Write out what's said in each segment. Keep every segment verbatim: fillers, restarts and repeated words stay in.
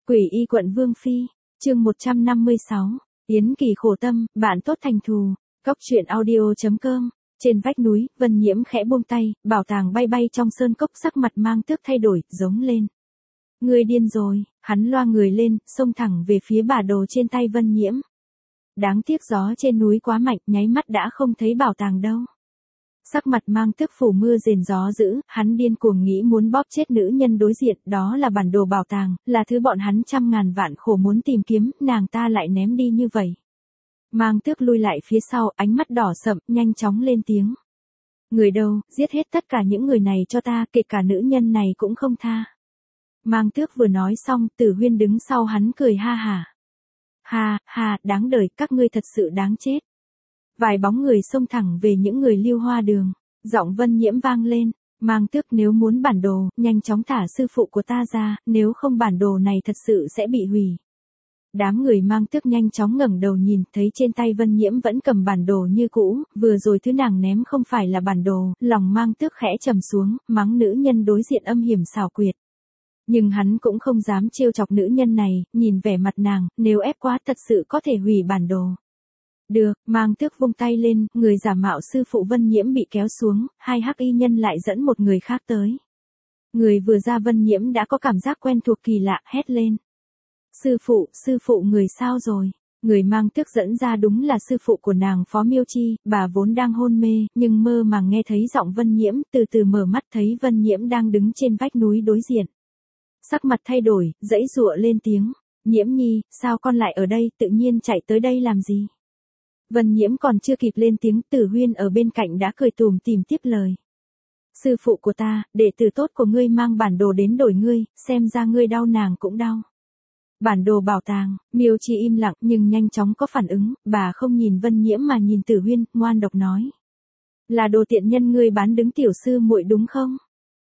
Quỷ y quận Vương Phi, chương một trăm năm mươi sáu, Yến Kỳ khổ tâm, bạn tốt thành thù, Cóc truyện audio.com, trên vách núi, Vân Nhiễm khẽ buông tay, bảo tàng bay bay trong sơn cốc sắc mặt mang tước thay đổi, giống lên. Ngươi điên rồi, hắn loa người lên, xông thẳng về phía bản đồ trên tay Vân Nhiễm. Đáng tiếc gió trên núi quá mạnh, nháy mắt đã không thấy bảo tàng đâu. Sắc mặt mang tước phủ mưa rền gió dữ, hắn điên cuồng nghĩ muốn bóp chết nữ nhân đối diện, đó là bản đồ bảo tàng, là thứ bọn hắn trăm ngàn vạn khổ muốn tìm kiếm, nàng ta lại ném đi như vậy. Mang tước lui lại phía sau, ánh mắt đỏ sậm, nhanh chóng lên tiếng. Người đâu, giết hết tất cả những người này cho ta, kể cả nữ nhân này cũng không tha. Mang tước vừa nói xong, Tử Huyên đứng sau hắn cười ha hả. Ha, ha, đáng đời, các ngươi thật sự đáng chết. Vài bóng người xông thẳng về những người Lưu Hoa Đường, giọng Vân Nhiễm vang lên, Mang tước nếu muốn bản đồ, nhanh chóng thả sư phụ của ta ra, nếu không bản đồ này thật sự sẽ bị hủy. Đám người Mang tước nhanh chóng ngẩng đầu nhìn, thấy trên tay Vân Nhiễm vẫn cầm bản đồ như cũ, vừa rồi thứ nàng ném không phải là bản đồ, lòng Mang tước khẽ trầm xuống, mắng nữ nhân đối diện âm hiểm xảo quyệt. Nhưng hắn cũng không dám trêu chọc nữ nhân này, nhìn vẻ mặt nàng, nếu ép quá thật sự có thể hủy bản đồ. Được, Mang tước vung tay lên, người giả mạo sư phụ Vân Nhiễm bị kéo xuống, hai hắc y nhân lại dẫn một người khác tới. Người vừa ra Vân Nhiễm đã có cảm giác quen thuộc kỳ lạ, hét lên. Sư phụ, sư phụ người sao rồi? Người Mang tước dẫn ra đúng là sư phụ của nàng Phó Miêu Chi, bà vốn đang hôn mê, nhưng mơ màng nghe thấy giọng Vân Nhiễm, từ từ mở mắt thấy Vân Nhiễm đang đứng trên vách núi đối diện. Sắc mặt thay đổi, giãy giụa lên tiếng. Nhiễm nhi, sao con lại ở đây, tự nhiên chạy tới đây làm gì? Vân Nhiễm còn chưa kịp lên tiếng, Tử Huyên ở bên cạnh đã cười tủm tỉm tiếp lời. Sư phụ của ta, đệ tử tốt của ngươi mang bản đồ đến đổi ngươi, xem ra ngươi đau nàng cũng đau. Bản đồ bảo tàng, Miêu Chi im lặng nhưng nhanh chóng có phản ứng, bà không nhìn Vân Nhiễm mà nhìn Tử Huyên, ngoan độc nói. Là đồ tiện nhân ngươi bán đứng tiểu sư muội đúng không?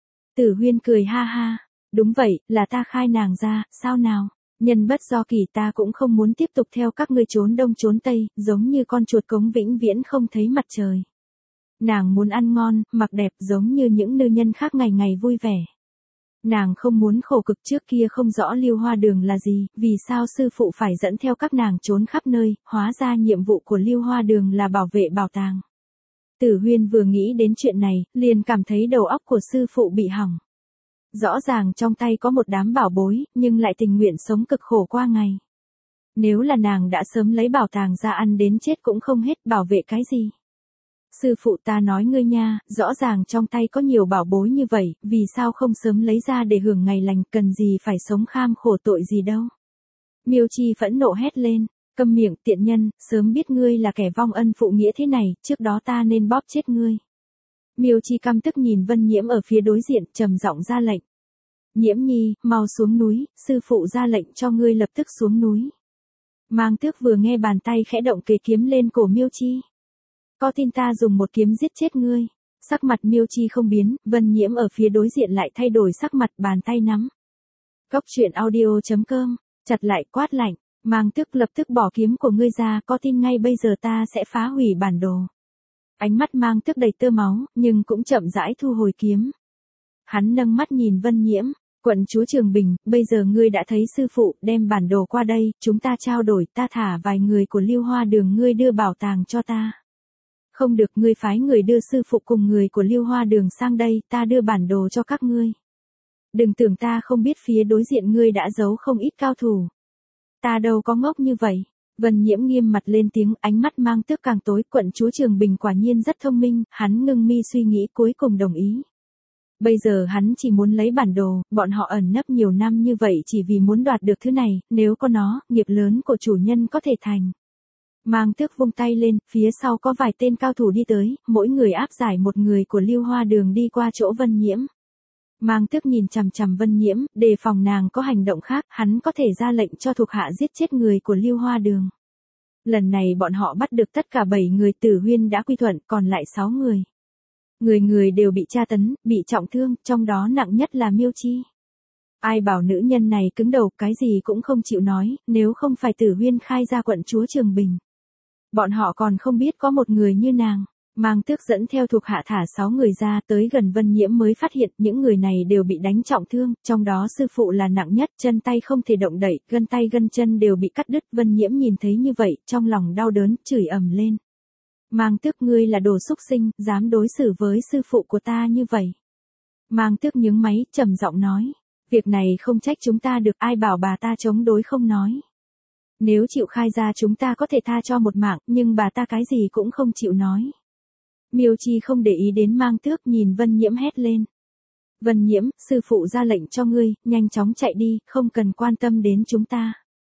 Tử Huyên cười ha ha, đúng vậy, là ta khai nàng ra, sao nào? Nhân bất do kỳ ta cũng không muốn tiếp tục theo các ngươi trốn đông trốn tây, giống như con chuột cống vĩnh viễn không thấy mặt trời. Nàng muốn ăn ngon, mặc đẹp giống như những nữ nhân khác ngày ngày vui vẻ. Nàng không muốn khổ cực trước kia không rõ Lưu Hoa Đường là gì, vì sao sư phụ phải dẫn theo các nàng trốn khắp nơi, hóa ra nhiệm vụ của Lưu Hoa Đường là bảo vệ bảo tàng. Tử Huyên vừa nghĩ đến chuyện này, liền cảm thấy đầu óc của sư phụ bị hỏng. Rõ ràng trong tay có một đám bảo bối, nhưng lại tình nguyện sống cực khổ qua ngày. Nếu là nàng đã sớm lấy bảo tàng ra ăn đến chết cũng không hết, bảo vệ cái gì. Sư phụ ta nói ngươi nha, rõ ràng trong tay có nhiều bảo bối như vậy, vì sao không sớm lấy ra để hưởng ngày lành, cần gì phải sống kham khổ tội gì đâu. Miêu Chi phẫn nộ hét lên, câm miệng tiện nhân, sớm biết ngươi là kẻ vong ân phụ nghĩa thế này, trước đó ta nên bóp chết ngươi. Miêu Chi căm tức nhìn Vân Nhiễm ở phía đối diện, trầm giọng ra lệnh. Nhiễm nhi, mau xuống núi, sư phụ ra lệnh cho ngươi lập tức xuống núi. Mang tước vừa nghe bàn tay khẽ động kề kiếm lên cổ Miêu Chi. Có tin ta dùng một kiếm giết chết ngươi? Sắc mặt Miêu Chi không biến, Vân Nhiễm ở phía đối diện lại thay đổi sắc mặt, bàn tay nắm. Cóc truyện audio.com, chặt lại quát lạnh, Mang tước lập tức bỏ kiếm của ngươi ra, có tin ngay bây giờ ta sẽ phá hủy bản đồ. Ánh mắt Mang tước đầy tơ máu, nhưng cũng chậm rãi thu hồi kiếm. Hắn nâng mắt nhìn Vân Nhiễm, quận chúa Trường Bình, bây giờ ngươi đã thấy sư phụ, đem bản đồ qua đây, chúng ta trao đổi, ta thả vài người của Lưu Hoa Đường ngươi đưa bảo tàng cho ta. Không được, ngươi phái người đưa sư phụ cùng người của Lưu Hoa Đường sang đây, ta đưa bản đồ cho các ngươi. Đừng tưởng ta không biết phía đối diện ngươi đã giấu không ít cao thủ. Ta đâu có ngốc như vậy. Vân Nhiễm nghiêm mặt lên tiếng, ánh mắt Mang tước càng tối, quận chúa Trường Bình quả nhiên rất thông minh, hắn ngưng mi suy nghĩ cuối cùng đồng ý. Bây giờ hắn chỉ muốn lấy bản đồ, bọn họ ẩn nấp nhiều năm như vậy chỉ vì muốn đoạt được thứ này, nếu có nó, nghiệp lớn của chủ nhân có thể thành. Mang tước vung tay lên, phía sau có vài tên cao thủ đi tới, mỗi người áp giải một người của Lưu Hoa Đường đi qua chỗ Vân Nhiễm. Mang tước nhìn chằm chằm Vân Nhiễm, đề phòng nàng có hành động khác, hắn có thể ra lệnh cho thuộc hạ giết chết người của Lưu Hoa Đường. Lần này bọn họ bắt được tất cả bảy người, Tử Huyên đã quy thuận, còn lại sáu người. Người người đều bị tra tấn, bị trọng thương, trong đó nặng nhất là Miêu Chi. Ai bảo nữ nhân này cứng đầu, cái gì cũng không chịu nói, nếu không phải Tử Huyên khai ra quận chúa Trường Bình. Bọn họ còn không biết có một người như nàng. Mang Tước dẫn theo thuộc hạ thả sáu người ra, tới gần Vân Nhiễm mới phát hiện những người này đều bị đánh trọng thương, trong đó sư phụ là nặng nhất, chân tay không thể động đậy, gân tay gân chân đều bị cắt đứt. Vân Nhiễm nhìn thấy như vậy, trong lòng đau đớn, chửi ầm lên. Mang Tước, ngươi là đồ xúc sinh, dám đối xử với sư phụ của ta như vậy. Mang Tước nhướng máy, trầm giọng nói. Việc này không trách chúng ta được, ai bảo bà ta chống đối không nói. Nếu chịu khai ra chúng ta có thể tha cho một mạng, nhưng bà ta cái gì cũng không chịu nói. Miêu Chi không để ý đến Mang Tước, nhìn Vân Nhiễm hét lên. Vân Nhiễm, sư phụ ra lệnh cho ngươi, nhanh chóng chạy đi, không cần quan tâm đến chúng ta.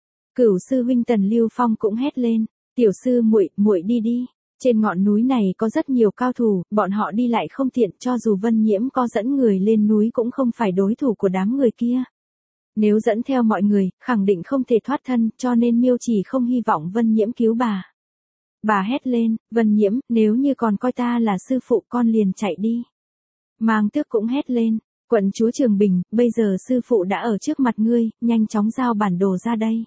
Cửu sư huynh Tần Lưu Phong cũng hét lên. Tiểu sư muội, muội đi đi. Trên ngọn núi này có rất nhiều cao thủ, bọn họ đi lại không tiện, cho dù Vân Nhiễm có dẫn người lên núi cũng không phải đối thủ của đám người kia. Nếu dẫn theo mọi người, khẳng định không thể thoát thân, cho nên Miêu Chỉ không hy vọng Vân Nhiễm cứu bà. Bà hét lên, Vân Nhiễm, nếu như còn coi ta là sư phụ con liền chạy đi. Mang Tước cũng hét lên, quận chúa Trường Bình, bây giờ sư phụ đã ở trước mặt ngươi, nhanh chóng giao bản đồ ra đây.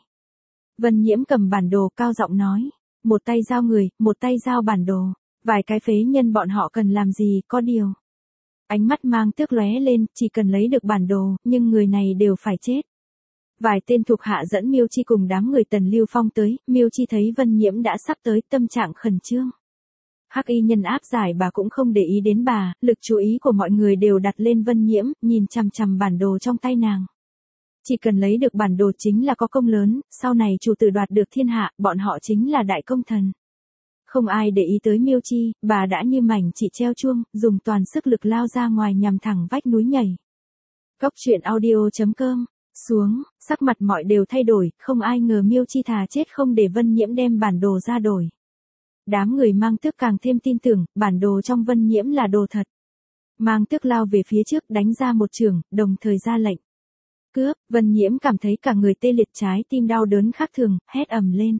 Vân Nhiễm cầm bản đồ cao giọng nói, một tay giao người, một tay giao bản đồ, vài cái phế nhân bọn họ cần làm gì, có điều. Ánh mắt Mang Tước lóe lên, chỉ cần lấy được bản đồ, nhưng người này đều phải chết. Vài tên thuộc hạ dẫn Miêu Chi cùng đám người Tần Lưu Phong tới, Miêu Chi thấy Vân Nhiễm đã sắp tới, tâm trạng khẩn trương. Hắc y nhân áp giải bà cũng không để ý đến bà, lực chú ý của mọi người đều đặt lên Vân Nhiễm, nhìn chằm chằm bản đồ trong tay nàng. Chỉ cần lấy được bản đồ chính là có công lớn, sau này chủ tử đoạt được thiên hạ, bọn họ chính là đại công thần. Không ai để ý tới Miêu Chi, bà đã như mảnh chỉ treo chuông, dùng toàn sức lực lao ra ngoài nhằm thẳng vách núi nhảy. Góc truyện audio chấm com. Xuống, sắc mặt mọi đều thay đổi, không ai ngờ Miêu Chi thà chết không để Vân Nhiễm đem bản đồ ra đổi. Đám người Mang Tước càng thêm tin tưởng, bản đồ trong Vân Nhiễm là đồ thật. Mang Tước lao về phía trước đánh ra một trường, đồng thời ra lệnh. Cướp, Vân Nhiễm cảm thấy cả người tê liệt, trái tim đau đớn khác thường, hét ầm lên.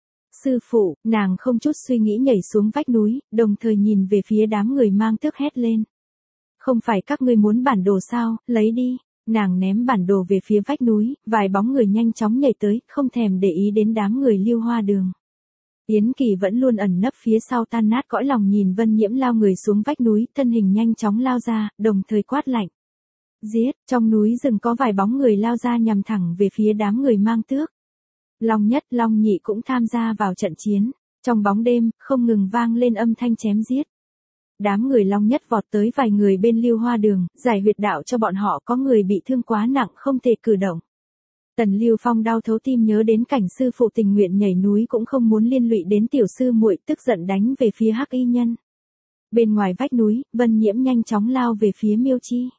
Sư phụ, nàng không chút suy nghĩ nhảy xuống vách núi, đồng thời nhìn về phía đám người Mang Tước hét lên. Không phải các ngươi muốn bản đồ sao, lấy đi. Nàng ném bản đồ về phía vách núi, vài bóng người nhanh chóng nhảy tới, không thèm để ý đến đám người Lưu Hoa Đường. Yến Kỳ vẫn luôn ẩn nấp phía sau tan nát cõi lòng nhìn Vân Nhiễm lao người xuống vách núi, thân hình nhanh chóng lao ra, đồng thời quát lạnh. Giết, trong núi rừng có vài bóng người lao ra nhằm thẳng về phía đám người Mang Tước. Long Nhất, Long Nhị cũng tham gia vào trận chiến, trong bóng đêm, không ngừng vang lên âm thanh chém giết. Đám người Long Nhất vọt tới vài người bên Lưu Hoa Đường, giải huyệt đạo cho bọn họ, có người bị thương quá nặng không thể cử động. Tần Lưu Phong đau thấu tim nhớ đến cảnh sư phụ tình nguyện nhảy núi cũng không muốn liên lụy đến tiểu sư muội, tức giận đánh về phía Hắc y nhân. Bên ngoài vách núi, Vân Nhiễm nhanh chóng lao về phía Miêu Chi.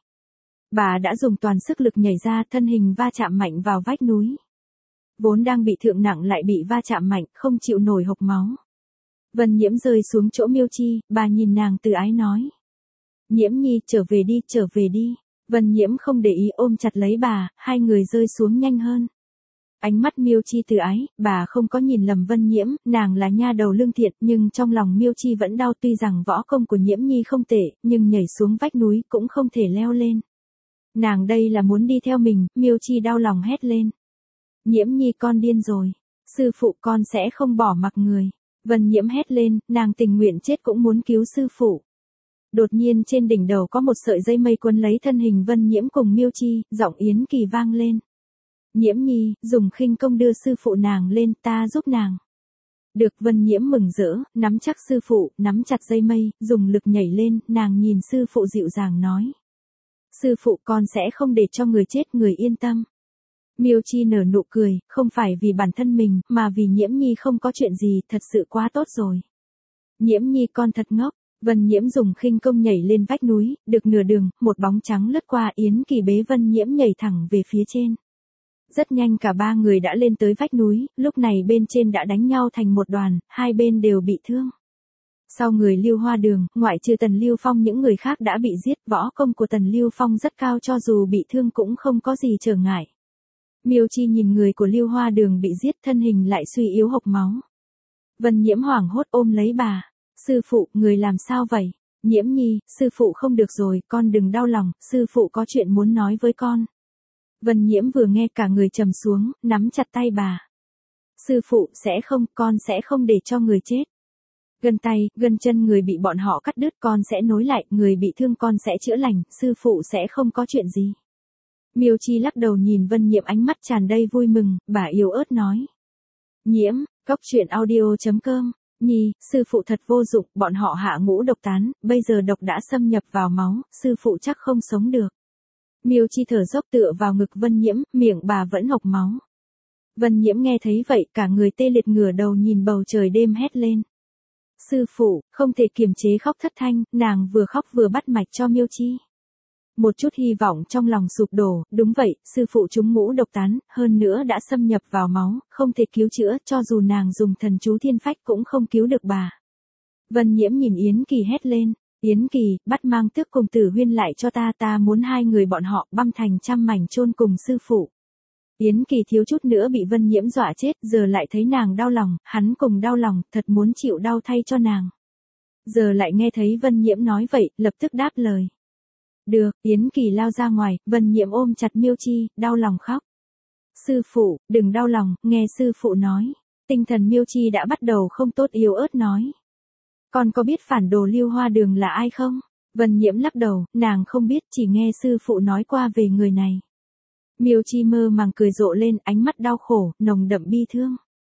Bà đã dùng toàn sức lực nhảy ra, thân hình va chạm mạnh vào vách núi. Vốn đang bị thương nặng lại bị va chạm mạnh, không chịu nổi hộc máu. Vân Nhiễm rơi xuống chỗ Miêu Chi, bà nhìn nàng từ ái nói. Nhiễm Nhi, trở về đi, trở về đi. Vân Nhiễm không để ý ôm chặt lấy bà, hai người rơi xuống nhanh hơn. Ánh mắt Miêu Chi từ ái, bà không có nhìn lầm Vân Nhiễm, nàng là nha đầu lương thiện, nhưng trong lòng Miêu Chi vẫn đau, tuy rằng võ công của Nhiễm Nhi không tệ, nhưng nhảy xuống vách núi cũng không thể leo lên. Nàng đây là muốn đi theo mình, Miêu Chi đau lòng hét lên. Nhiễm Nhi, con điên rồi. Sư phụ, con sẽ không bỏ mặc người. Vân Nhiễm hét lên, nàng tình nguyện chết cũng muốn cứu sư phụ. Đột nhiên trên đỉnh đầu có một sợi dây mây quấn lấy thân hình Vân Nhiễm cùng Miêu Chi, giọng Yến Kỳ vang lên. Nhiễm Nhi, dùng khinh công đưa sư phụ nàng lên, ta giúp nàng. Được, Vân Nhiễm mừng rỡ, nắm chắc sư phụ, nắm chặt dây mây, dùng lực nhảy lên, nàng nhìn sư phụ dịu dàng nói. Sư phụ, con sẽ không để cho người chết, người yên tâm. Miêu Chi nở nụ cười, không phải vì bản thân mình, mà vì Nhiễm Nhi không có chuyện gì, thật sự quá tốt rồi. Nhiễm Nhi, con thật ngốc. Vân Nhiễm dùng khinh công nhảy lên vách núi, được nửa đường, một bóng trắng lướt qua, Yến Kỳ bế Vân Nhiễm nhảy thẳng về phía trên. Rất nhanh cả ba người đã lên tới vách núi, lúc này bên trên đã đánh nhau thành một đoàn, hai bên đều bị thương. Sau người Lưu Hoa Đường, ngoại trừ Tần Lưu Phong những người khác đã bị giết, võ công của Tần Lưu Phong rất cao, cho dù bị thương cũng không có gì trở ngại. Miêu Chi nhìn người của Lưu Hoa Đường bị giết, thân hình lại suy yếu hộc máu. Vân Nhiễm hoảng hốt ôm lấy bà. Sư phụ, người làm sao vậy? Nhiễm Nhi, sư phụ không được rồi, con đừng đau lòng, sư phụ có chuyện muốn nói với con. Vân Nhiễm vừa nghe cả người trầm xuống, nắm chặt tay bà. Sư phụ, sẽ không, con sẽ không để cho người chết. Gân tay, gân chân người bị bọn họ cắt đứt con sẽ nối lại, người bị thương con sẽ chữa lành, sư phụ sẽ không có chuyện gì. Miêu Chi lắc đầu nhìn Vân Nhiễm ánh mắt tràn đầy vui mừng, bà yếu ớt nói. Nhiễm, cốc truyện audio chấm com. Nhi, sư phụ thật vô dụng, bọn họ hạ ngũ độc tán, bây giờ độc đã xâm nhập vào máu, sư phụ chắc không sống được. Miêu Chi thở dốc tựa vào ngực Vân Nhiễm, miệng bà vẫn hộc máu. Vân Nhiễm nghe thấy vậy, cả người tê liệt ngửa đầu nhìn bầu trời đêm hét lên. Sư phụ, không thể kiềm chế khóc thất thanh, nàng vừa khóc vừa bắt mạch cho Miêu Chi. Một chút hy vọng trong lòng sụp đổ, đúng vậy, sư phụ chúng ngũ độc tán, hơn nữa đã xâm nhập vào máu, không thể cứu chữa, cho dù nàng dùng thần chú thiên phách cũng không cứu được bà. Vân Nhiễm nhìn Yến Kỳ hét lên, Yến Kỳ, bắt Mang Tước cùng Tử Huyên lại cho ta, ta muốn hai người bọn họ băm thành trăm mảnh chôn cùng sư phụ. Yến Kỳ thiếu chút nữa bị Vân Nhiễm dọa chết, giờ lại thấy nàng đau lòng, hắn cùng đau lòng, thật muốn chịu đau thay cho nàng. Giờ lại nghe thấy Vân Nhiễm nói vậy, lập tức đáp lời. Được, Yến Kỳ lao ra ngoài, Vân Nhiễm ôm chặt Miêu Chi, đau lòng khóc. Sư phụ, đừng đau lòng, nghe sư phụ nói. Tinh thần Miêu Chi đã bắt đầu không tốt, yếu ớt nói. Con có biết phản đồ Lưu Hoa Đường là ai không? Vân Nhiễm lắc đầu, nàng không biết, chỉ nghe sư phụ nói qua về người này. Miêu Chi mơ màng cười rộ lên, ánh mắt đau khổ, nồng đậm bi thương.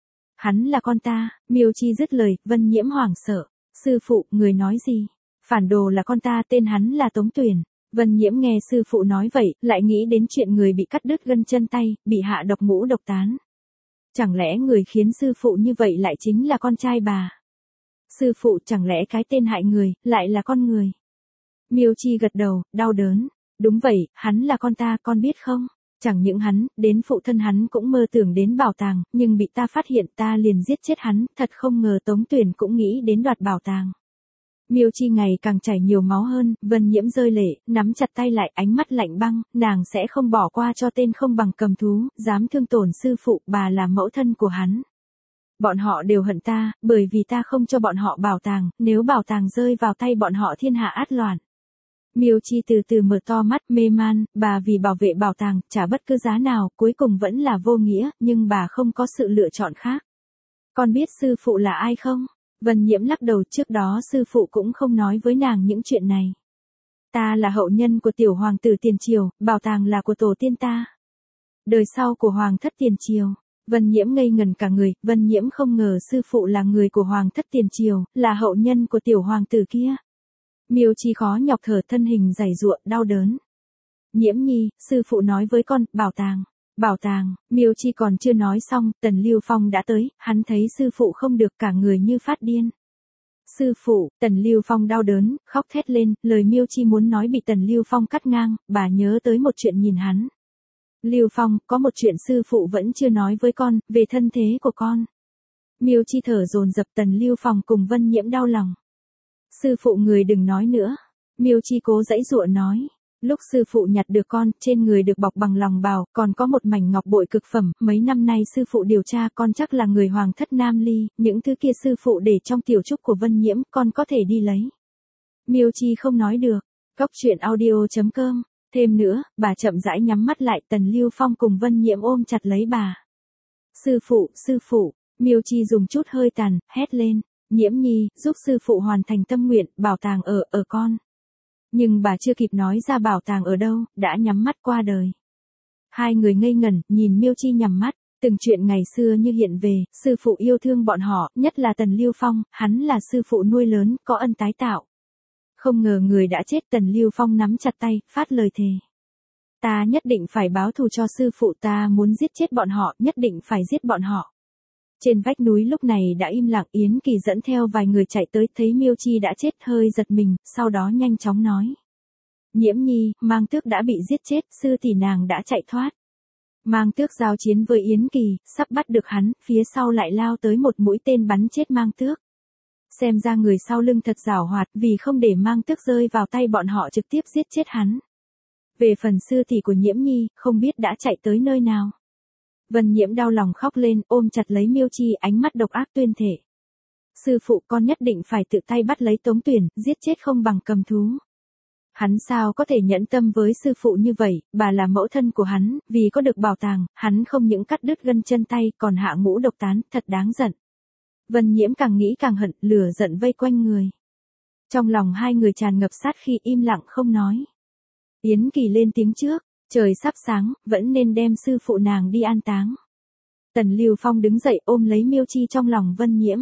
Hắn là con ta, Miêu Chi dứt lời, Vân Nhiễm hoảng sợ. Sư phụ, người nói gì? Phản đồ là con ta, tên hắn là Tống Tuyển. Vân Nhiễm nghe sư phụ nói vậy, lại nghĩ đến chuyện người bị cắt đứt gân chân tay, bị hạ độc ngũ độc tán. Chẳng lẽ người khiến sư phụ như vậy lại chính là con trai bà? Sư phụ, chẳng lẽ cái tên hại người, lại là con người? Miêu Chi gật đầu, đau đớn. Đúng vậy, hắn là con ta, con biết không? Chẳng những hắn, đến phụ thân hắn cũng mơ tưởng đến bảo tàng, nhưng bị ta phát hiện, ta liền giết chết hắn, thật không ngờ Tống Tuyển cũng nghĩ đến đoạt bảo tàng. Miêu Chi ngày càng chảy nhiều máu hơn, Vân Nhiễm rơi lệ, nắm chặt tay lại, ánh mắt lạnh băng, nàng sẽ không bỏ qua cho tên không bằng cầm thú, dám thương tổn sư phụ, bà là mẫu thân của hắn. Bọn họ đều hận ta, bởi vì ta không cho bọn họ bảo tàng, nếu bảo tàng rơi vào tay bọn họ thiên hạ át loạn. Miêu Chi từ từ mở to mắt, mê man, bà vì bảo vệ bảo tàng, trả bất cứ giá nào, cuối cùng vẫn là vô nghĩa, nhưng bà không có sự lựa chọn khác. Con biết sư phụ là ai không? Vân Nhiễm lắc đầu, trước đó sư phụ cũng không nói với nàng những chuyện này. Ta là hậu nhân của tiểu hoàng tử tiền triều, bảo tàng là của tổ tiên ta. Đời sau của hoàng thất tiền triều. Vân Nhiễm ngây ngần cả người, Vân Nhiễm không ngờ sư phụ là người của hoàng thất tiền triều, là hậu nhân của tiểu hoàng tử kia. Miêu Chi khó nhọc thở, thân hình giãy giụa, đau đớn. Nhiễm Nhi, sư phụ nói với con, bảo tàng. Bảo tàng, Miêu Chi còn chưa nói xong, Tần Lưu Phong đã tới, hắn thấy sư phụ không được, cả người như phát điên. Sư phụ, Tần Lưu Phong đau đớn, khóc thét lên, lời Miêu Chi muốn nói bị Tần Lưu Phong cắt ngang, bà nhớ tới một chuyện nhìn hắn. Lưu Phong, có một chuyện sư phụ vẫn chưa nói với con, về thân thế của con. Miêu Chi thở dồn dập, Tần Lưu Phong cùng Vân Nhiễm đau lòng. Sư phụ người đừng nói nữa. Miêu Chi cố giãy giụa nói. Lúc sư phụ nhặt được con, trên người được bọc bằng lòng bào, còn có một mảnh ngọc bội cực phẩm, mấy năm nay sư phụ điều tra con chắc là người hoàng thất Nam Ly, những thứ kia sư phụ để trong tiểu trúc của Vân Nhiễm, con có thể đi lấy. Miêu Chi không nói được. Cốc truyện audio chấm com. Thêm nữa, bà chậm rãi nhắm mắt lại, Tần Lưu Phong cùng Vân Nhiễm ôm chặt lấy bà. Sư phụ, sư phụ, Miêu Chi dùng chút hơi tàn, hét lên, Nhiễm Nhi, giúp sư phụ hoàn thành tâm nguyện, bảo tàng ở, ở con. Nhưng bà chưa kịp nói ra bảo tàng ở đâu, đã nhắm mắt qua đời. Hai người ngây ngẩn, nhìn Miêu Chi nhắm mắt, từng chuyện ngày xưa như hiện về, sư phụ yêu thương bọn họ, nhất là Tần Lưu Phong, hắn là sư phụ nuôi lớn, có ân tái tạo. Không ngờ người đã chết, Tần Lưu Phong nắm chặt tay, phát lời thề. Ta nhất định phải báo thù cho sư phụ, ta muốn giết chết bọn họ, nhất định phải giết bọn họ. Trên vách núi lúc này đã im lặng, Yến Kỳ dẫn theo vài người chạy tới, thấy Miêu Chi đã chết, hơi giật mình, sau đó nhanh chóng nói. Nhiễm Nhi, Mang Tước đã bị giết chết, sư tỷ nàng đã chạy thoát. Mang Tước giao chiến với Yến Kỳ, sắp bắt được hắn, phía sau lại lao tới một mũi tên bắn chết Mang Tước. Xem ra người sau lưng thật giảo hoạt, vì không để Mang Tước rơi vào tay bọn họ trực tiếp giết chết hắn. Về phần sư tỷ của Nhiễm Nhi, không biết đã chạy tới nơi nào. Vân Nhiễm đau lòng khóc lên, ôm chặt lấy Miêu Chi, ánh mắt độc ác tuyên thể. Sư phụ, con nhất định phải tự tay bắt lấy Tống Tuyển, giết chết không bằng cầm thú. Hắn sao có thể nhẫn tâm với sư phụ như vậy, bà là mẫu thân của hắn, vì có được bảo tàng, hắn không những cắt đứt gân chân tay, còn hạ ngũ độc tán, thật đáng giận. Vân Nhiễm càng nghĩ càng hận, lửa giận vây quanh người. Trong lòng hai người tràn ngập sát khí, im lặng không nói. Yến Kỳ lên tiếng trước, trời sắp sáng, vẫn nên đem sư phụ nàng đi an táng. Tần Lưu Phong đứng dậy ôm lấy Miêu Chi trong lòng Vân Nhiễm.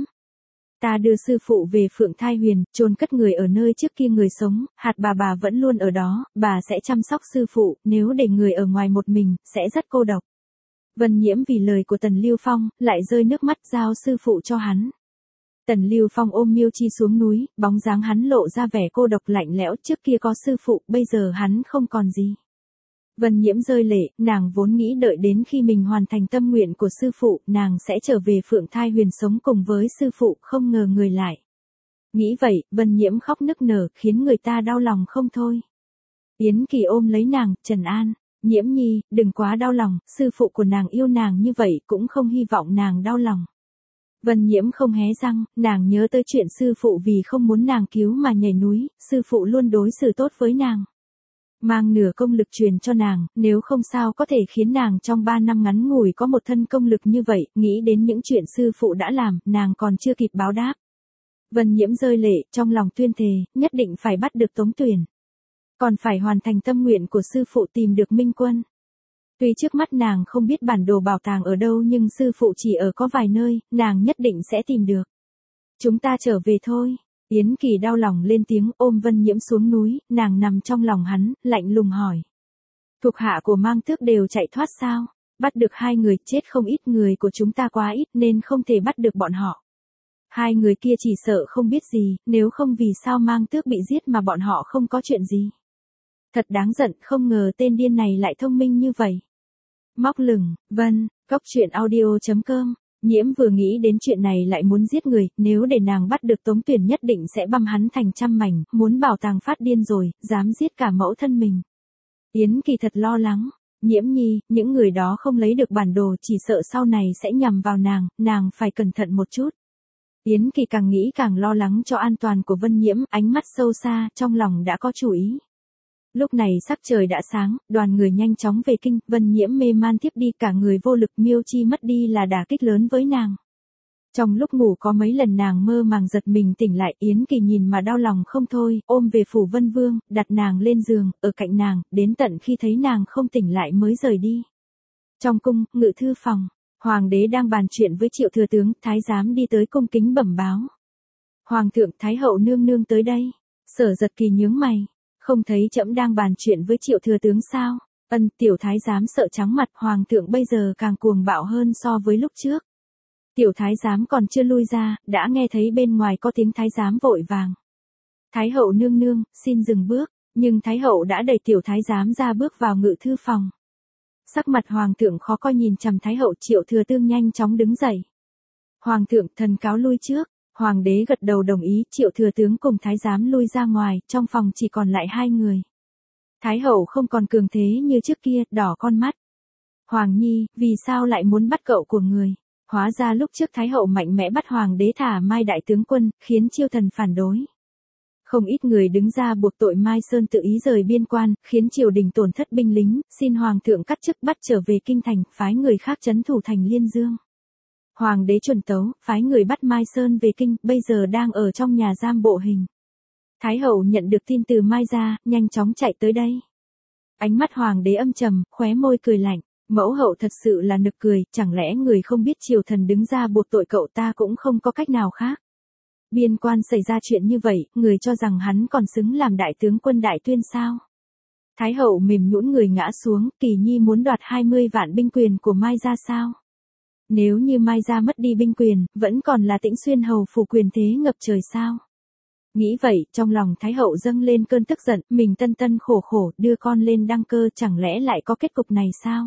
Ta đưa sư phụ về Phượng Thai Huyền, chôn cất người ở nơi trước kia người sống, hạt bà bà vẫn luôn ở đó, bà sẽ chăm sóc sư phụ, nếu để người ở ngoài một mình, sẽ rất cô độc. Vân Nhiễm vì lời của Tần Lưu Phong, lại rơi nước mắt giao sư phụ cho hắn. Tần Lưu Phong ôm Miêu Chi xuống núi, bóng dáng hắn lộ ra vẻ cô độc lạnh lẽo, trước kia có sư phụ, bây giờ hắn không còn gì. Vân Nhiễm rơi lệ, nàng vốn nghĩ đợi đến khi mình hoàn thành tâm nguyện của sư phụ, nàng sẽ trở về Phượng Thai Huyền sống cùng với sư phụ, không ngờ người lại. Nghĩ vậy, Vân Nhiễm khóc nức nở, khiến người ta đau lòng không thôi. Yến Kỳ ôm lấy nàng, trấn an, Nhiễm Nhi, đừng quá đau lòng, sư phụ của nàng yêu nàng như vậy, cũng không hy vọng nàng đau lòng. Vân Nhiễm không hé răng, nàng nhớ tới chuyện sư phụ vì không muốn nàng cứu mà nhảy núi, sư phụ luôn đối xử tốt với nàng. Mang nửa công lực truyền cho nàng, nếu không sao có thể khiến nàng trong ba năm ngắn ngủi có một thân công lực như vậy, nghĩ đến những chuyện sư phụ đã làm, nàng còn chưa kịp báo đáp. Vân Nhiễm rơi lệ, trong lòng tuyên thề, nhất định phải bắt được Tống Tuyển. Còn phải hoàn thành tâm nguyện của sư phụ tìm được Minh Quân. Tuy trước mắt nàng không biết bản đồ bảo tàng ở đâu nhưng sư phụ chỉ ở có vài nơi, nàng nhất định sẽ tìm được. Chúng ta trở về thôi. Yến Kỳ đau lòng lên tiếng ôm Vân Nhiễm xuống núi, nàng nằm trong lòng hắn, lạnh lùng hỏi. Thuộc hạ của Mang Tước đều chạy thoát sao? Bắt được hai người, chết không ít, người của chúng ta quá ít nên không thể bắt được bọn họ. Hai người kia chỉ sợ không biết gì, nếu không vì sao Mang Tước bị giết mà bọn họ không có chuyện gì. Thật đáng giận, không ngờ tên điên này lại thông minh như vậy. Móc lửng, Vân, Cốc Truyện Audio chấm com. Nhiễm vừa nghĩ đến chuyện này lại muốn giết người, nếu để nàng bắt được Tống Tuyển nhất định sẽ băm hắn thành trăm mảnh, muốn bảo tàng phát điên rồi, dám giết cả mẫu thân mình. Yến Kỳ thật lo lắng, Nhiễm Nhi, những người đó không lấy được bản đồ chỉ sợ sau này sẽ nhằm vào nàng, nàng phải cẩn thận một chút. Yến Kỳ càng nghĩ càng lo lắng cho an toàn của Vân Nhiễm, ánh mắt sâu xa, trong lòng đã có chủ ý. Lúc này sắc trời đã sáng, đoàn người nhanh chóng về kinh, Vân Nhiễm mê man tiếp đi cả người vô lực, Miêu Chi mất đi là đả kích lớn với nàng. Trong lúc ngủ có mấy lần nàng mơ màng giật mình tỉnh lại, Yến Kỳ nhìn mà đau lòng không thôi, ôm về phủ Vân Vương, đặt nàng lên giường, ở cạnh nàng, đến tận khi thấy nàng không tỉnh lại mới rời đi. Trong cung, ngự thư phòng, Hoàng đế đang bàn chuyện với Triệu thừa tướng, thái giám đi tới cung kính bẩm báo. Hoàng thượng, Thái hậu nương nương tới đây. Sở Giật Kỳ nhướng mày. Không thấy trẫm đang bàn chuyện với Triệu thừa tướng sao? Ân, tiểu thái giám sợ trắng mặt, hoàng thượng bây giờ càng cuồng bạo hơn so với lúc trước. Tiểu thái giám còn chưa lui ra, đã nghe thấy bên ngoài có tiếng thái giám vội vàng. Thái hậu nương nương, xin dừng bước, nhưng thái hậu đã đẩy tiểu thái giám ra bước vào ngự thư phòng. Sắc mặt hoàng thượng khó coi nhìn chằm thái hậu, Triệu thừa tướng nhanh chóng đứng dậy. Hoàng thượng, thần cáo lui trước. Hoàng đế gật đầu đồng ý, Triệu thừa tướng cùng thái giám lui ra ngoài, trong phòng chỉ còn lại hai người. Thái hậu không còn cường thế như trước kia, đỏ con mắt. Hoàng nhi, vì sao lại muốn bắt cậu của người? Hóa ra lúc trước thái hậu mạnh mẽ bắt hoàng đế thả Mai đại tướng quân, khiến Chiêu thần phản đối. Không ít người đứng ra buộc tội Mai Sơn tự ý rời biên quan, khiến triều đình tổn thất binh lính, xin hoàng thượng cắt chức bắt trở về kinh thành, phái người khác trấn thủ thành Liên Dương. Hoàng đế chuẩn tấu, phái người bắt Mai Sơn về kinh, bây giờ đang ở trong nhà giam bộ hình. Thái hậu nhận được tin từ Mai ra, nhanh chóng chạy tới đây. Ánh mắt hoàng đế âm trầm, khóe môi cười lạnh, mẫu hậu thật sự là nực cười, chẳng lẽ người không biết triều thần đứng ra buộc tội cậu ta cũng không có cách nào khác. Biên quan xảy ra chuyện như vậy, người cho rằng hắn còn xứng làm đại tướng quân Đại Tuyên sao? Thái hậu mềm nhũn người ngã xuống, Kỳ Nhi muốn đoạt hai mươi vạn binh quyền của Mai ra sao? Nếu như Mai gia mất đi binh quyền, vẫn còn là Tĩnh Xuyên hầu phủ quyền thế ngập trời sao? Nghĩ vậy, trong lòng Thái hậu dâng lên cơn tức giận, mình tân tân khổ khổ đưa con lên đăng cơ, chẳng lẽ lại có kết cục này sao?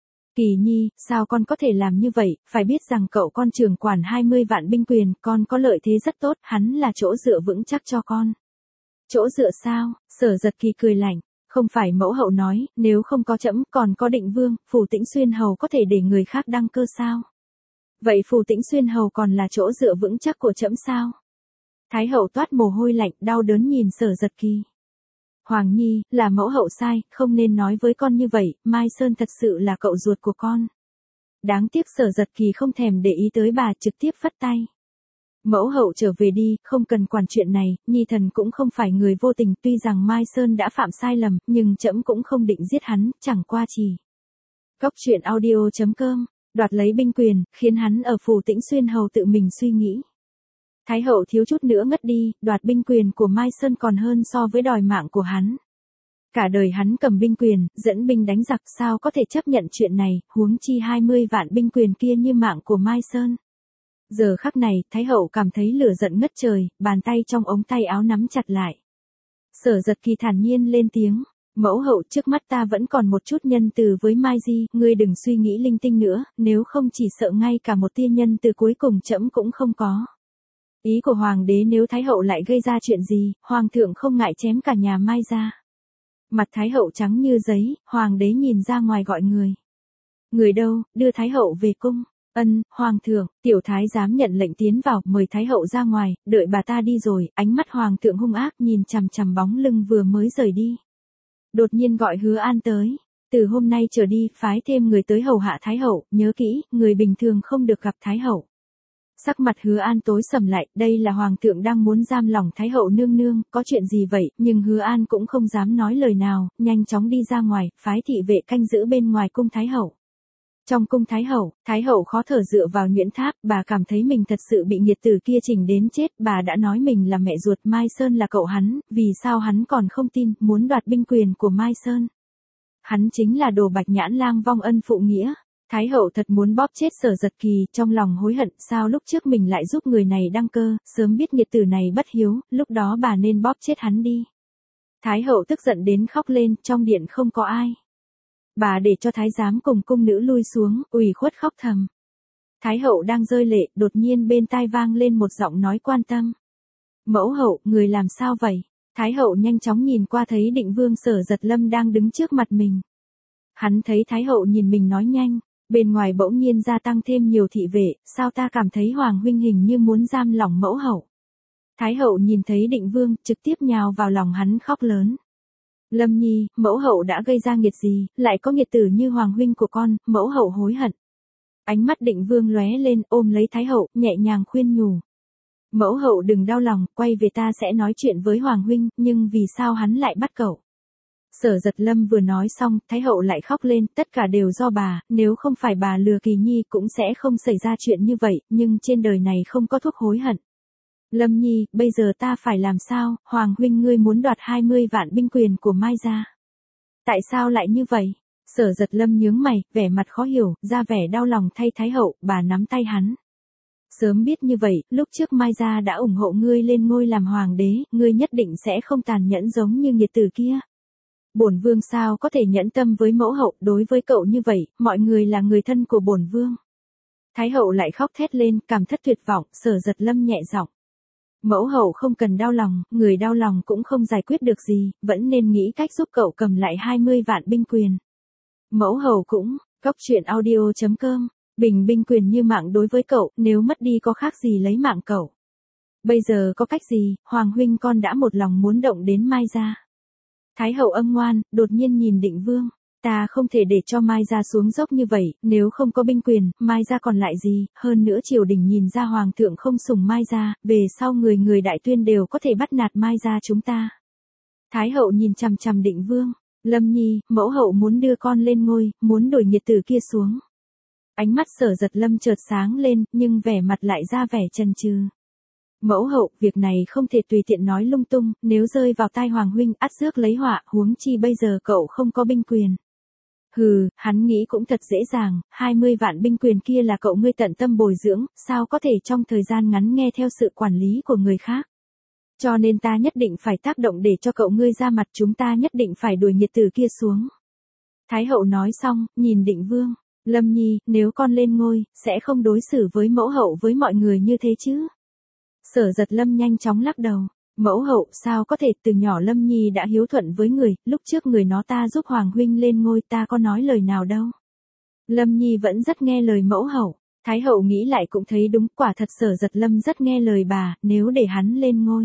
Kỳ Nhi, sao con có thể làm như vậy, phải biết rằng cậu con trưởng quản hai mươi vạn binh quyền, con có lợi thế rất tốt, hắn là chỗ dựa vững chắc cho con. Chỗ dựa sao? Sở Giật Kỳ cười lạnh. Không phải mẫu hậu nói, nếu không có trẫm, còn có Định Vương, phủ Tĩnh Xuyên hầu có thể để người khác đăng cơ sao? Vậy phủ Tĩnh Xuyên hầu còn là chỗ dựa vững chắc của trẫm sao? Thái hậu toát mồ hôi lạnh, đau đớn nhìn Sở Giật Kỳ. Hoàng nhi, là mẫu hậu sai, không nên nói với con như vậy, Mai Sơn thật sự là cậu ruột của con. Đáng tiếc Sở Giật Kỳ không thèm để ý tới bà, trực tiếp phất tay. Mẫu hậu trở về đi, không cần quản chuyện này, nhi thần cũng không phải người vô tình, tuy rằng Mai Sơn đã phạm sai lầm, nhưng trẫm cũng không định giết hắn, chẳng qua chỉ. Cốc truyện audio chấm com, đoạt lấy binh quyền, khiến hắn ở phủ Tĩnh Xuyên hầu tự mình suy nghĩ. Thái hậu thiếu chút nữa ngất đi, đoạt binh quyền của Mai Sơn còn hơn so với đòi mạng của hắn. Cả đời hắn cầm binh quyền, dẫn binh đánh giặc, sao có thể chấp nhận chuyện này, huống chi hai mươi vạn binh quyền kia như mạng của Mai Sơn. Giờ khắc này, Thái hậu cảm thấy lửa giận ngất trời, bàn tay trong ống tay áo nắm chặt lại. Sở Giật Kỳ thản nhiên lên tiếng, mẫu hậu, trước mắt ta vẫn còn một chút nhân từ với Mai Di, ngươi đừng suy nghĩ linh tinh nữa, nếu không chỉ sợ ngay cả một tia nhân từ cuối cùng trẫm cũng không có. Ý của hoàng đế nếu Thái hậu lại gây ra chuyện gì, hoàng thượng không ngại chém cả nhà Mai ra. Mặt Thái hậu trắng như giấy, hoàng đế nhìn ra ngoài gọi người. Người đâu, đưa Thái hậu về cung. Ân, hoàng thượng, tiểu thái giám nhận lệnh tiến vào, mời Thái hậu ra ngoài, đợi bà ta đi rồi, ánh mắt hoàng thượng hung ác nhìn chằm chằm bóng lưng vừa mới rời đi. Đột nhiên gọi Hứa An tới, từ hôm nay trở đi, phái thêm người tới hầu hạ Thái hậu, nhớ kỹ, người bình thường không được gặp Thái hậu. Sắc mặt Hứa An tối sầm lại, đây là hoàng thượng đang muốn giam lỏng Thái hậu nương nương, có chuyện gì vậy, nhưng Hứa An cũng không dám nói lời nào, nhanh chóng đi ra ngoài, phái thị vệ canh giữ bên ngoài cung Thái hậu. Trong cung Thái hậu, Thái hậu khó thở dựa vào Nhuyễn Tháp, bà cảm thấy mình thật sự bị nghiệt tử kia chỉnh đến chết, bà đã nói mình là mẹ ruột, Mai Sơn là cậu hắn, vì sao hắn còn không tin, muốn đoạt binh quyền của Mai Sơn. Hắn chính là đồ Bạch Nhãn Lang vong ân phụ nghĩa. Thái hậu thật muốn bóp chết Sở Giật Kỳ, trong lòng hối hận, sao lúc trước mình lại giúp người này đăng cơ, sớm biết nghiệt tử này bất hiếu, lúc đó bà nên bóp chết hắn đi. Thái hậu tức giận đến khóc lên, trong điện không có ai. Bà để cho thái giám cùng cung nữ lui xuống, ủy khuất khóc thầm. Thái hậu đang rơi lệ, đột nhiên bên tai vang lên một giọng nói quan tâm. Mẫu hậu, người làm sao vậy? Thái hậu nhanh chóng nhìn qua thấy Định Vương Sở Giật Lâm đang đứng trước mặt mình. Hắn thấy Thái hậu nhìn mình nói nhanh, bên ngoài bỗng nhiên gia tăng thêm nhiều thị vệ, sao ta cảm thấy Hoàng huynh hình như muốn giam lỏng mẫu hậu. Thái hậu nhìn thấy Định Vương, trực tiếp nhào vào lòng hắn khóc lớn. Lâm Nhi, mẫu hậu đã gây ra nghiệt gì, lại có nghiệt tử như Hoàng huynh của con, mẫu hậu hối hận. Ánh mắt Định Vương lóe lên, ôm lấy Thái hậu, nhẹ nhàng khuyên nhủ. Mẫu hậu đừng đau lòng, quay về ta sẽ nói chuyện với Hoàng huynh, nhưng vì sao hắn lại bắt cậu? Sở Giật Lâm vừa nói xong, Thái hậu lại khóc lên, tất cả đều do bà, nếu không phải bà lừa Kỳ Nhi cũng sẽ không xảy ra chuyện như vậy, nhưng trên đời này không có thuốc hối hận. Lâm Nhi, bây giờ ta phải làm sao, Hoàng huynh ngươi muốn đoạt hai mươi vạn binh quyền của Mai gia. Tại sao lại như vậy? Sở Giật Lâm nhướng mày, vẻ mặt khó hiểu, ra vẻ đau lòng thay Thái hậu, bà nắm tay hắn. Sớm biết như vậy, lúc trước Mai gia đã ủng hộ ngươi lên ngôi làm hoàng đế, ngươi nhất định sẽ không tàn nhẫn giống như nghiệt tử kia. Bổn vương sao có thể nhẫn tâm với mẫu hậu, đối với cậu như vậy, mọi người là người thân của bổn vương. Thái hậu lại khóc thét lên, cảm thất tuyệt vọng, Sở Giật Lâm nhẹ giọng. Mẫu hậu không cần đau lòng, người đau lòng cũng không giải quyết được gì, vẫn nên nghĩ cách giúp cậu cầm lại hai mươi vạn binh quyền. Mẫu hậu cũng, cốc truyện audio chấm com, bình binh quyền như mạng đối với cậu, nếu mất đi có khác gì lấy mạng cậu. Bây giờ có cách gì, Hoàng huynh con đã một lòng muốn động đến Mai gia. Thái hậu âm ngoan, đột nhiên nhìn Định Vương. Ta không thể để cho Mai gia xuống dốc như vậy, nếu không có binh quyền, Mai gia còn lại gì, hơn nữa triều đình nhìn ra hoàng thượng không sủng Mai gia, về sau người người đại tuyên đều có thể bắt nạt Mai gia chúng ta. Thái hậu nhìn chằm chằm Định Vương, Lâm Nhi, mẫu hậu muốn đưa con lên ngôi, muốn đuổi nghiệt tử kia xuống. Ánh mắt Sở Giật Lâm chợt sáng lên, nhưng vẻ mặt lại ra vẻ chần chừ. Mẫu hậu, việc này không thể tùy tiện nói lung tung, nếu rơi vào tai Hoàng huynh ắt rước lấy họa, huống chi bây giờ cậu không có binh quyền. Hừ, hắn nghĩ cũng thật dễ dàng, hai mươi vạn binh quyền kia là cậu ngươi tận tâm bồi dưỡng, sao có thể trong thời gian ngắn nghe theo sự quản lý của người khác. Cho nên ta nhất định phải tác động để cho cậu ngươi ra mặt, chúng ta nhất định phải đuổi nghiệt tử kia xuống. Thái hậu nói xong, nhìn Định Vương, Lâm Nhi, nếu con lên ngôi, sẽ không đối xử với mẫu hậu với mọi người như thế chứ. Sở Giật Lâm nhanh chóng lắc đầu. Mẫu hậu, sao có thể, từ nhỏ Lâm Nhi đã hiếu thuận với người, lúc trước người nó ta giúp Hoàng huynh lên ngôi, ta có nói lời nào đâu. Lâm Nhi vẫn rất nghe lời mẫu hậu. Thái hậu nghĩ lại cũng thấy đúng, quả thật Sở Giật Lâm rất nghe lời bà, nếu để hắn lên ngôi.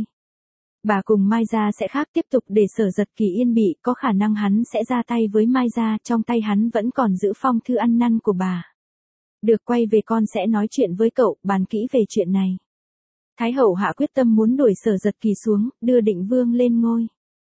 Bà cùng Mai gia sẽ khác, tiếp tục để Sở Giật Kỳ yên bị, có khả năng hắn sẽ ra tay với Mai gia, trong tay hắn vẫn còn giữ phong thư ăn năn của bà. Được, quay về con sẽ nói chuyện với cậu, bàn kỹ về chuyện này. Thái hậu hạ quyết tâm muốn đuổi Sở Giật Kỳ xuống, đưa Định Vương lên ngôi.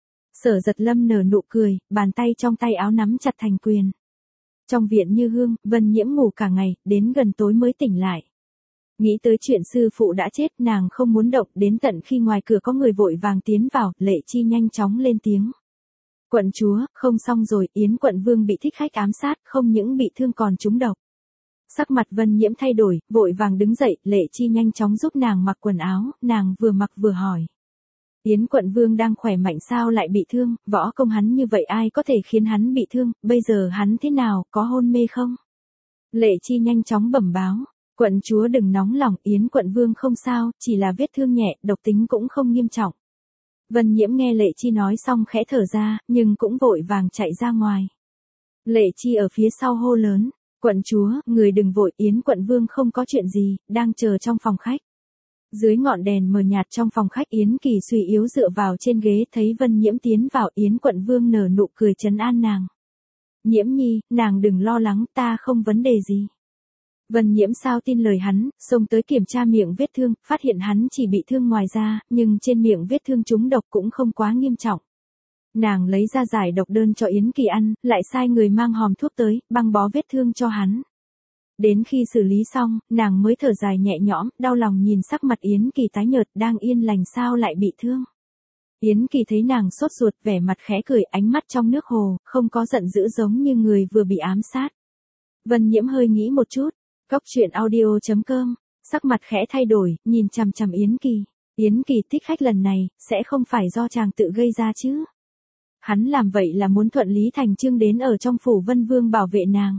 Sở Giật Lâm nở nụ cười, bàn tay trong tay áo nắm chặt thành quyền. Trong viện như hương, Vân Nhiễm ngủ cả ngày, đến gần tối mới tỉnh lại. Nghĩ tới chuyện sư phụ đã chết, nàng không muốn động, đến tận khi ngoài cửa có người vội vàng tiến vào, Lệ Chi nhanh chóng lên tiếng. Quận chúa, không xong rồi, Yến quận vương bị thích khách ám sát, không những bị thương còn trúng độc. Sắc mặt Vân Nhiễm thay đổi, vội vàng đứng dậy, Lệ Chi nhanh chóng giúp nàng mặc quần áo, nàng vừa mặc vừa hỏi. Yến quận vương đang khỏe mạnh sao lại bị thương, võ công hắn như vậy ai có thể khiến hắn bị thương, bây giờ hắn thế nào, có hôn mê không? Lệ Chi nhanh chóng bẩm báo, quận chúa đừng nóng lòng, Yến quận vương không sao, chỉ là vết thương nhẹ, độc tính cũng không nghiêm trọng. Vân Nhiễm nghe Lệ Chi nói xong khẽ thở ra, nhưng cũng vội vàng chạy ra ngoài. Lệ Chi ở phía sau hô lớn, quận chúa, người đừng vội, Yến quận vương không có chuyện gì, đang chờ trong phòng khách. Dưới ngọn đèn mờ nhạt trong phòng khách, Yến Kỳ suy yếu dựa vào trên ghế, thấy Vân Nhiễm tiến vào, Yến quận vương nở nụ cười trấn an nàng. Nhiễm nhi, nàng đừng lo lắng, ta không vấn đề gì. Vân Nhiễm sao tin lời hắn, xông tới kiểm tra miệng vết thương, phát hiện hắn chỉ bị thương ngoài da, nhưng trên miệng vết thương trúng độc cũng không quá nghiêm trọng. Nàng lấy ra giải độc đơn cho Yến Kỳ ăn, lại sai người mang hòm thuốc tới, băng bó vết thương cho hắn. Đến khi xử lý xong, nàng mới thở dài nhẹ nhõm, đau lòng nhìn sắc mặt Yến Kỳ tái nhợt, đang yên lành sao lại bị thương. Yến Kỳ thấy nàng sốt ruột, vẻ mặt khẽ cười, ánh mắt trong nước hồ, không có giận dữ giống như người vừa bị ám sát. Vân Nhiễm hơi nghĩ một chút, cốc truyện audio chấm com, sắc mặt khẽ thay đổi, nhìn chằm chằm Yến Kỳ. Yến Kỳ, thích khách lần này, sẽ không phải do chàng tự gây ra chứ? Hắn làm vậy là muốn thuận lý thành chương đến ở trong phủ Vân Vương bảo vệ nàng.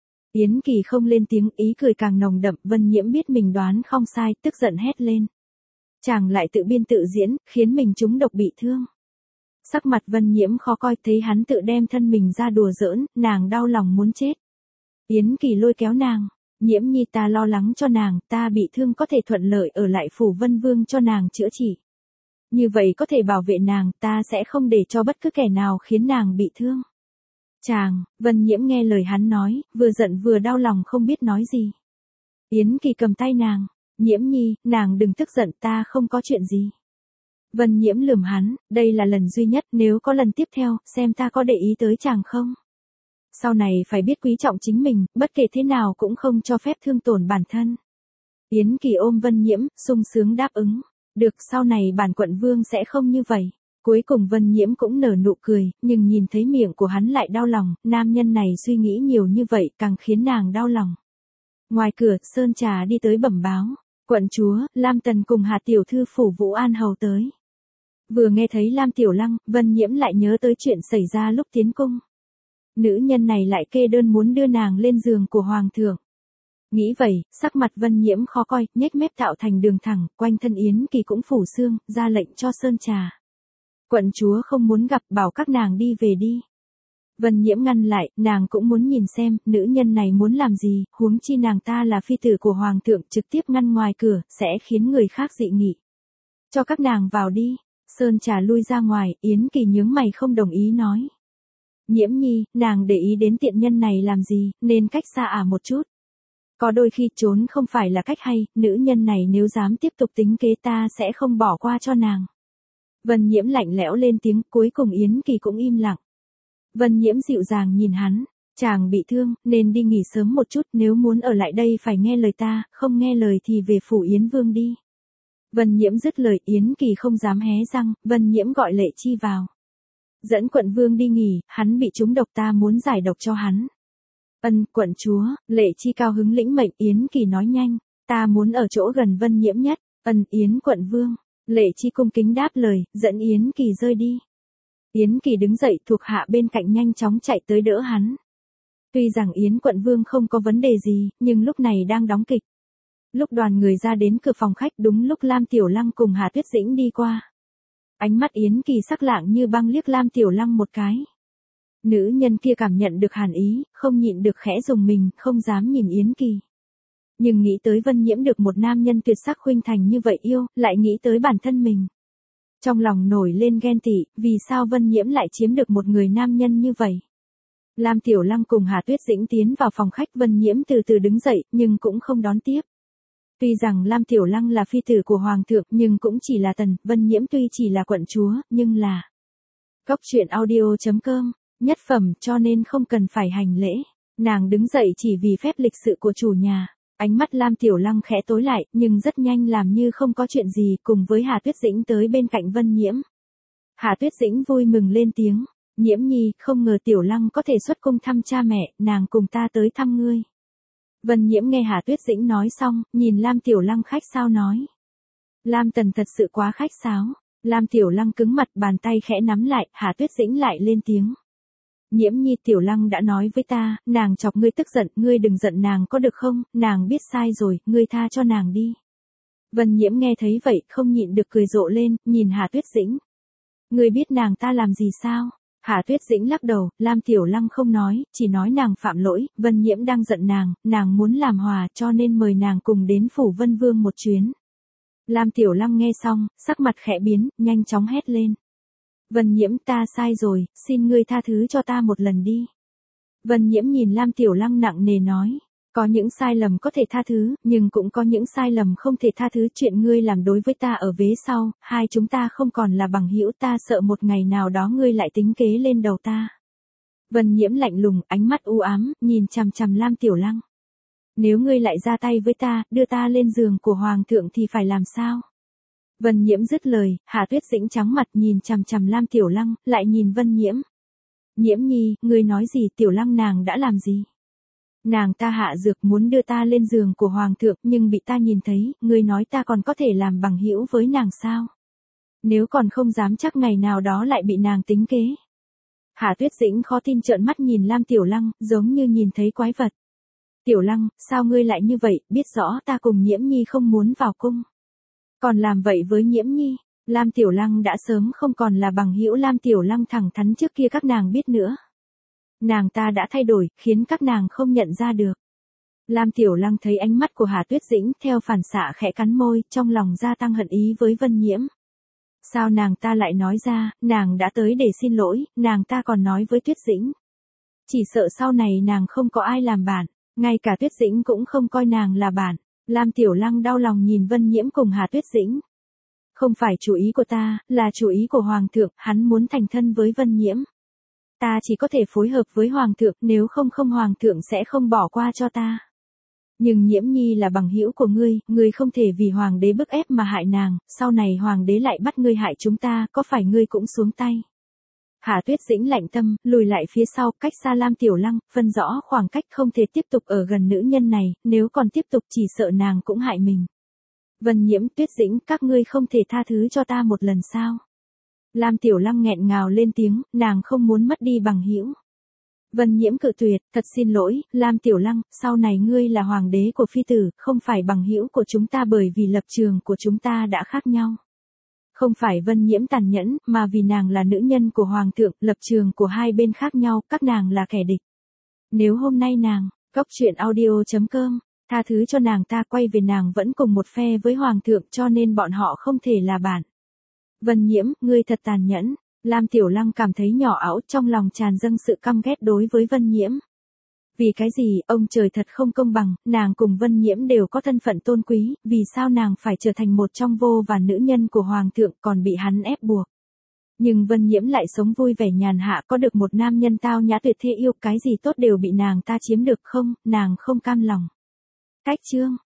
Yến Kỳ không lên tiếng, ý cười càng nồng đậm, Vân Nhiễm biết mình đoán không sai, tức giận hét lên. Chàng lại tự biên tự diễn, khiến mình trúng độc bị thương. Sắc mặt Vân Nhiễm khó coi, thấy hắn tự đem thân mình ra đùa giỡn, nàng đau lòng muốn chết. Yến Kỳ lôi kéo nàng, Nhiễm nhi ta lo lắng cho nàng, ta bị thương có thể thuận lợi ở lại phủ Vân Vương cho nàng chữa trị. Như vậy có thể bảo vệ nàng, ta sẽ không để cho bất cứ kẻ nào khiến nàng bị thương. Chàng, Vân Nhiễm nghe lời hắn nói, vừa giận vừa đau lòng không biết nói gì. Yến Kỳ cầm tay nàng, Nhiễm nhi, nàng đừng tức giận, ta không có chuyện gì. Vân Nhiễm lườm hắn, đây là lần duy nhất, nếu có lần tiếp theo, xem ta có để ý tới chàng không. Sau này phải biết quý trọng chính mình, bất kể thế nào cũng không cho phép thương tổn bản thân. Yến Kỳ ôm Vân Nhiễm, sung sướng đáp ứng. Được, sau này bản quận vương sẽ không như vậy. Cuối cùng Vân Nhiễm cũng nở nụ cười, nhưng nhìn thấy miệng của hắn lại đau lòng, nam nhân này suy nghĩ nhiều như vậy càng khiến nàng đau lòng. Ngoài cửa, Sơn Trà đi tới bẩm báo, quận chúa, Lam Tần cùng Hà tiểu thư phủ Vũ An hầu tới. Vừa nghe thấy Lam Tiểu Lăng, Vân Nhiễm lại nhớ tới chuyện xảy ra lúc tiến cung. Nữ nhân này lại kê đơn muốn đưa nàng lên giường của hoàng thượng. Nghĩ vậy, sắc mặt Vân Nhiễm khó coi, nhếch mép tạo thành đường thẳng, quanh thân Yến Kỳ cũng phủ xương, ra lệnh cho Sơn Trà. Quận chúa không muốn gặp, bảo các nàng đi về đi. Vân Nhiễm ngăn lại, nàng cũng muốn nhìn xem, nữ nhân này muốn làm gì, huống chi nàng ta là phi tử của hoàng thượng, trực tiếp ngăn ngoài cửa, sẽ khiến người khác dị nghị. Cho các nàng vào đi. Sơn Trà lui ra ngoài, Yến Kỳ nhướng mày không đồng ý nói. Nhiễm nhi, nàng để ý đến tiện nhân này làm gì, nên cách xa ả một chút. Có đôi khi trốn không phải là cách hay, nữ nhân này nếu dám tiếp tục tính kế ta sẽ không bỏ qua cho nàng. Vân Nhiễm lạnh lẽo lên tiếng, cuối cùng Yến Kỳ cũng im lặng. Vân Nhiễm dịu dàng nhìn hắn, chàng bị thương, nên đi nghỉ sớm một chút, nếu muốn ở lại đây phải nghe lời ta, không nghe lời thì về phủ Yến Vương đi. Vân Nhiễm dứt lời, Yến Kỳ không dám hé răng, Vân Nhiễm gọi Lệ Chi vào. Dẫn quận vương đi nghỉ, hắn bị trúng độc, ta muốn giải độc cho hắn. Ân, quận chúa, Lệ Chi cao hứng lĩnh mệnh. Yến Kỳ nói nhanh, ta muốn ở chỗ gần Vân Nhiễm nhất. Ân, Yến quận vương. Lệ Chi cung kính đáp lời, dẫn Yến Kỳ rơi đi. Yến Kỳ đứng dậy, thuộc hạ bên cạnh nhanh chóng chạy tới đỡ hắn. Tuy rằng Yến quận vương không có vấn đề gì, nhưng lúc này đang đóng kịch. Lúc đoàn người ra đến cửa phòng khách, đúng lúc Lam Tiểu Lăng cùng Hà Tuyết Dĩnh đi qua. Ánh mắt Yến Kỳ sắc lạng như băng liếc Lam Tiểu Lăng một cái. Nữ nhân kia cảm nhận được hàn ý, không nhịn được khẽ rùng mình, không dám nhìn Yến Kỳ. Nhưng nghĩ tới Vân Nhiễm được một nam nhân tuyệt sắc khuynh thành như vậy yêu, lại nghĩ tới bản thân mình. Trong lòng nổi lên ghen tị, vì sao Vân Nhiễm lại chiếm được một người nam nhân như vậy. Lam Tiểu Lăng cùng Hà Tuyết Dĩnh tiến vào phòng khách, Vân Nhiễm từ từ đứng dậy, nhưng cũng không đón tiếp. Tuy rằng Lam Tiểu Lăng là phi tử của Hoàng thượng nhưng cũng chỉ là tần, Vân Nhiễm tuy chỉ là quận chúa, nhưng là Cốc truyện audio.com, nhất phẩm cho nên không cần phải hành lễ. Nàng đứng dậy chỉ vì phép lịch sự của chủ nhà. Ánh mắt Lam Tiểu Lăng khẽ tối lại, nhưng rất nhanh làm như không có chuyện gì, cùng với Hà Tuyết Dĩnh tới bên cạnh Vân Nhiễm. Hà Tuyết Dĩnh vui mừng lên tiếng, Nhiễm nhi, không ngờ Tiểu Lăng có thể xuất cung thăm cha mẹ, nàng cùng ta tới thăm ngươi. Vân Nhiễm nghe Hà Tuyết Dĩnh nói xong, nhìn Lam Tiểu Lăng khách sáo nói. Lam tần thật sự quá khách sáo. Lam Tiểu Lăng cứng mặt, bàn tay khẽ nắm lại, Hà Tuyết Dĩnh lại lên tiếng. Nhiễm nhi, Tiểu Lăng đã nói với ta, nàng chọc ngươi tức giận, ngươi đừng giận nàng có được không, nàng biết sai rồi, ngươi tha cho nàng đi. Vân Nhiễm nghe thấy vậy, không nhịn được cười rộ lên, nhìn Hà Tuyết Dĩnh. Ngươi biết nàng ta làm gì sao? Hà Tuyết Dĩnh lắc đầu, Lam Tiểu Lăng không nói, chỉ nói nàng phạm lỗi, Vân Nhiễm đang giận nàng, nàng muốn làm hòa cho nên mời nàng cùng đến phủ Vân Vương một chuyến. Lam Tiểu Lăng nghe xong, sắc mặt khẽ biến, nhanh chóng hét lên. Vân Nhiễm, ta sai rồi, xin ngươi tha thứ cho ta một lần đi. Vân Nhiễm nhìn Lam Tiểu Lăng nặng nề nói. Có những sai lầm có thể tha thứ, nhưng cũng có những sai lầm không thể tha thứ. Chuyện ngươi làm đối với ta ở vế sau, hai chúng ta không còn là bằng hữu, ta sợ một ngày nào đó ngươi lại tính kế lên đầu ta. Vân Nhiễm lạnh lùng, ánh mắt u ám, nhìn chằm chằm Lam Tiểu Lăng. Nếu ngươi lại ra tay với ta, đưa ta lên giường của Hoàng thượng thì phải làm sao? Vân Nhiễm dứt lời, Hà Tuyết Dĩnh trắng mặt nhìn chằm chằm Lam Tiểu Lăng, lại nhìn Vân Nhiễm. Nhiễm nhi, ngươi nói gì, Tiểu Lăng nàng đã làm gì? Nàng ta hạ dược muốn đưa ta lên giường của Hoàng thượng, nhưng bị ta nhìn thấy, ngươi nói ta còn có thể làm bằng hữu với nàng sao? Nếu còn không dám chắc ngày nào đó lại bị nàng tính kế. Hà Tuyết Dĩnh khó tin trợn mắt nhìn Lam Tiểu Lăng, giống như nhìn thấy quái vật. Tiểu Lăng, sao ngươi lại như vậy, biết rõ ta cùng Nhiễm nhi không muốn vào cung. Còn làm vậy với Nhiễm nhi, Lam Tiểu Lăng đã sớm không còn là bằng hữu Lam Tiểu Lăng thẳng thắn trước kia các nàng biết nữa. Nàng ta đã thay đổi, khiến các nàng không nhận ra được. Lam Tiểu Lăng thấy ánh mắt của Hà Tuyết Dĩnh, theo phản xạ khẽ cắn môi, trong lòng gia tăng hận ý với Vân Nhiễm. Sao nàng ta lại nói ra, nàng đã tới để xin lỗi, nàng ta còn nói với Tuyết Dĩnh. Chỉ sợ sau này nàng không có ai làm bạn, ngay cả Tuyết Dĩnh cũng không coi nàng là bạn. Lam Tiểu Lăng đau lòng nhìn Vân Nhiễm cùng Hà Tuyết Dĩnh. Không phải chủ ý của ta, là chủ ý của Hoàng thượng, hắn muốn thành thân với Vân Nhiễm. Ta chỉ có thể phối hợp với Hoàng thượng, nếu không không Hoàng thượng sẽ không bỏ qua cho ta. Nhưng Nhiễm nhi là bằng hữu của ngươi, ngươi không thể vì Hoàng đế bức ép mà hại nàng, sau này Hoàng đế lại bắt ngươi hại chúng ta, có phải ngươi cũng xuống tay. Hà Tuyết Dĩnh lạnh tâm, lùi lại phía sau, cách xa Lam Tiểu Lăng, phân rõ khoảng cách, không thể tiếp tục ở gần nữ nhân này, nếu còn tiếp tục chỉ sợ nàng cũng hại mình. Vân Nhiễm, Tuyết Dĩnh, các ngươi không thể tha thứ cho ta một lần sao? Lam Tiểu Lăng nghẹn ngào lên tiếng, nàng không muốn mất đi bằng hữu. Vân Nhiễm cự tuyệt, thật xin lỗi, Lam Tiểu Lăng, sau này ngươi là hoàng đế của phi tử, không phải bằng hữu của chúng ta bởi vì lập trường của chúng ta đã khác nhau. Không phải Vân Nhiễm tàn nhẫn, mà vì nàng là nữ nhân của Hoàng thượng, lập trường của hai bên khác nhau, các nàng là kẻ địch. Nếu hôm nay nàng, Cốc truyện audio.com, tha thứ cho nàng ta, quay về nàng vẫn cùng một phe với Hoàng thượng cho nên bọn họ không thể là bạn. Vân Nhiễm, ngươi thật tàn nhẫn. Lam Tiểu Lăng cảm thấy nhỏ ảo, trong lòng tràn dâng sự căm ghét đối với Vân Nhiễm. Vì cái gì, ông trời thật không công bằng, nàng cùng Vân Nhiễm đều có thân phận tôn quý, vì sao nàng phải trở thành một trong vô vàn nữ nhân của Hoàng thượng còn bị hắn ép buộc. Nhưng Vân Nhiễm lại sống vui vẻ nhàn hạ, có được một nam nhân tao nhã tuyệt thế yêu, cái gì tốt đều bị nàng ta chiếm được không, nàng không cam lòng. Cách chương